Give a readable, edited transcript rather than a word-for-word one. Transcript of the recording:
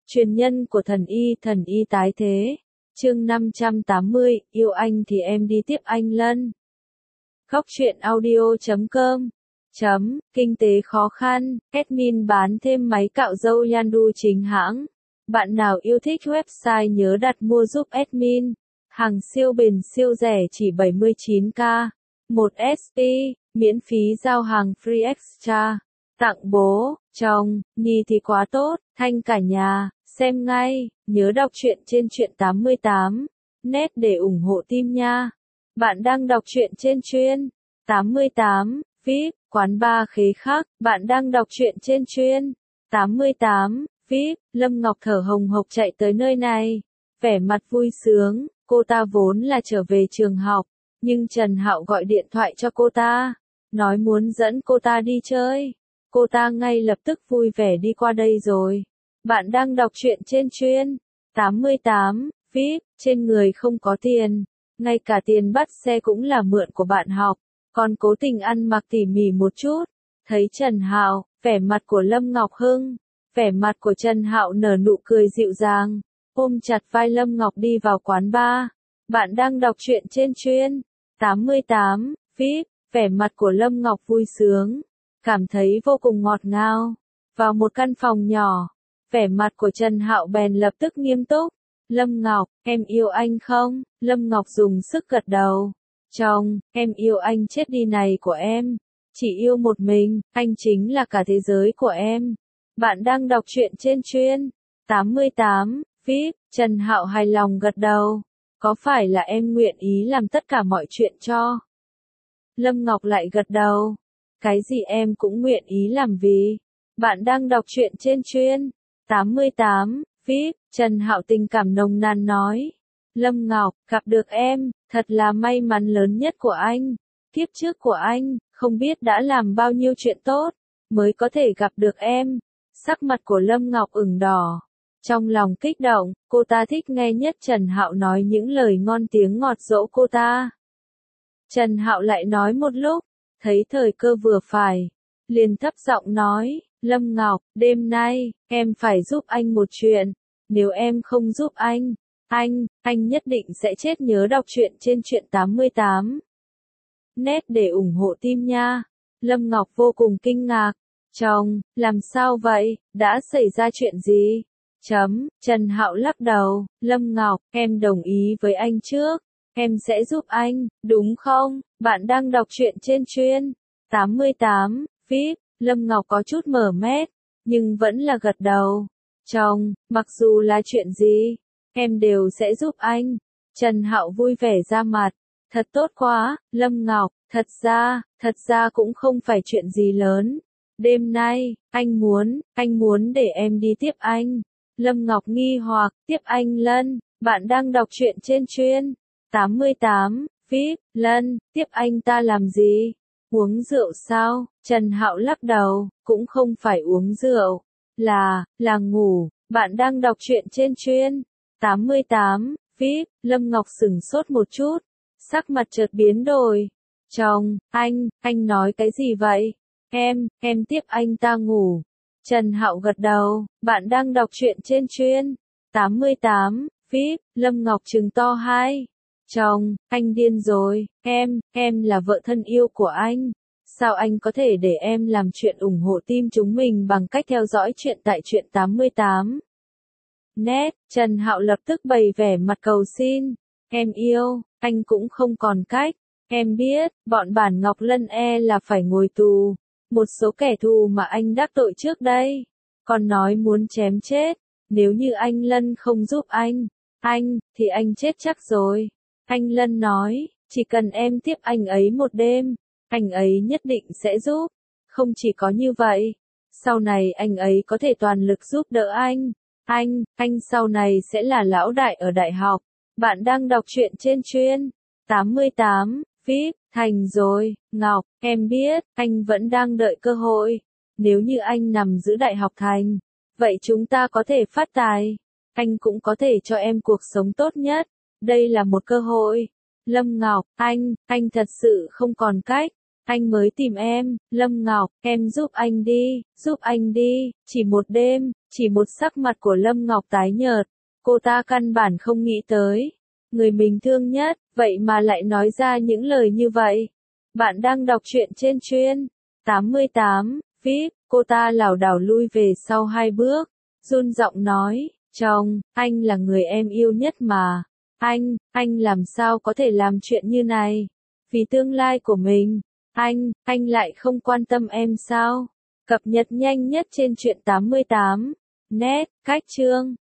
Truyền nhân của thần y tái thế. Chương 580, yêu anh thì em đi tiếp anh Lân. Góc truyện audio.com Kinh tế khó khăn, admin bán thêm máy cạo râu Yandu chính hãng. Bạn nào yêu thích website nhớ đặt mua giúp admin. Hàng siêu bền siêu rẻ chỉ 79k. 1 SP, miễn phí giao hàng free extra. Tặng bố, chồng, Nhi thì quá tốt, thanh cả nhà, xem ngay, nhớ đọc truyện trên truyện 88, net để ủng hộ team nha. Bạn đang đọc truyện trên chuyên 88, VIP, quán bar khế khắc, bạn đang đọc truyện trên chuyên 88, VIP, Lâm Ngọc thở hồng hộc chạy tới nơi này, vẻ mặt vui sướng, cô ta vốn là trở về trường học, nhưng Trần Hạo gọi điện thoại cho cô ta, nói muốn dẫn cô ta đi chơi. Cô ta ngay lập tức vui vẻ đi qua đây rồi. Bạn đang đọc truyện trên chuyên 88, VIP, trên người không có tiền. Ngay cả tiền bắt xe cũng là mượn của bạn học. Còn cố tình ăn mặc tỉ mỉ một chút. Thấy Trần Hạo, vẻ mặt của Lâm Ngọc Hưng. Vẻ mặt của Trần Hạo nở nụ cười dịu dàng. Ôm chặt vai Lâm Ngọc đi vào quán bar. Bạn đang đọc truyện trên chuyên 88, VIP, vẻ mặt của Lâm Ngọc vui sướng. Cảm thấy vô cùng ngọt ngào. Vào một căn phòng nhỏ, vẻ mặt của Trần Hạo bèn lập tức nghiêm túc. Lâm Ngọc, em yêu anh không? Lâm Ngọc dùng sức gật đầu. Chồng, em yêu anh chết đi này của em. Chỉ yêu một mình, anh chính là cả thế giới của em. Bạn đang đọc truyện trên chuyên 88, VIP, Trần Hạo hài lòng gật đầu. Có phải là em nguyện ý làm tất cả mọi chuyện cho? Lâm Ngọc lại gật đầu. Cái gì em cũng nguyện ý làm vì. Bạn đang đọc truyện trên chuyên 88, VIP, Trần Hạo tình cảm nồng nàn nói. Lâm Ngọc, gặp được em, thật là may mắn lớn nhất của anh. Kiếp trước của anh, không biết đã làm bao nhiêu chuyện tốt, mới có thể gặp được em. Sắc mặt của Lâm Ngọc ửng đỏ. Trong lòng kích động, cô ta thích nghe nhất Trần Hạo nói những lời ngon tiếng ngọt dỗ cô ta. Trần Hạo lại nói một lúc. Thấy thời cơ vừa phải, liền thấp giọng nói, Lâm Ngọc, đêm nay, em phải giúp anh một chuyện, nếu em không giúp anh nhất định sẽ chết. Nhớ đọc truyện trên truyện 88. Net để ủng hộ team nha. Lâm Ngọc vô cùng kinh ngạc, chồng, làm sao vậy, đã xảy ra chuyện gì? Trần Hạo lắc đầu, Lâm Ngọc, em đồng ý với anh trước. Em sẽ giúp anh, đúng không? Bạn đang đọc truyện trên chuyên 88, VIP, Lâm Ngọc có chút mở mét, nhưng vẫn là gật đầu. Chồng, mặc dù là chuyện gì, em đều sẽ giúp anh. Trần Hạo vui vẻ ra mặt. Thật tốt quá, Lâm Ngọc, thật ra cũng không phải chuyện gì lớn. Đêm nay, anh muốn để em đi tiếp anh. Lâm Ngọc nghi hoặc, tiếp anh Lân, bạn đang đọc truyện trên chuyên 88, VIP, Lân, tiếp anh ta làm gì? Uống rượu sao? Trần Hạo lắc đầu, cũng không phải uống rượu, là ngủ. Bạn đang đọc truyện trên chuyên 88, VIP, Lâm Ngọc sửng sốt một chút, sắc mặt chợt biến đổi. Chồng, anh nói cái gì vậy? Em tiếp anh ta ngủ. Trần Hạo gật đầu, bạn đang đọc truyện trên chuyên 88, VIP, Lâm Ngọc trừng to hai. Chồng, anh điên rồi, em là vợ thân yêu của anh. Sao anh có thể để em làm chuyện ủng hộ team chúng mình bằng cách theo dõi chuyện tại truyện 88? Net, Trần Hạo lập tức bày vẻ mặt cầu xin. Em yêu, anh cũng không còn cách. Em biết, bọn bản Ngọc Lân là phải ngồi tù. Một số kẻ thù mà anh đắc tội trước đây. Còn nói muốn chém chết. Nếu như anh Lân không giúp anh, thì anh chết chắc rồi. Anh Lân nói, chỉ cần em tiếp anh ấy một đêm, anh ấy nhất định sẽ giúp. Không chỉ có như vậy, sau này anh ấy có thể toàn lực giúp đỡ anh. Anh sau này sẽ là lão đại ở đại học. Bạn đang đọc truyện trên chuyên 88, VIP, thành rồi, Ngọc, em biết, anh vẫn đang đợi cơ hội. Nếu như anh nằm giữ đại học thành, vậy chúng ta có thể phát tài. Anh cũng có thể cho em cuộc sống tốt nhất. Đây là một cơ hội. Lâm Ngọc, anh thật sự không còn cách. Anh mới tìm em, Lâm Ngọc, em giúp anh đi, chỉ một đêm, Chỉ một sắc mặt của Lâm Ngọc tái nhợt, cô ta căn bản không nghĩ tới. Người mình thương nhất, vậy mà lại nói ra những lời như vậy. Bạn đang đọc truyện trên chuyên 88, VIP, cô ta lảo đảo lui về sau 2 bước, run giọng nói, chồng, anh là người em yêu nhất mà. Anh làm sao có thể làm chuyện như này? Vì tương lai của mình, anh lại không quan tâm em sao? Cập nhật nhanh nhất trên truyện 88. Net, cách chương.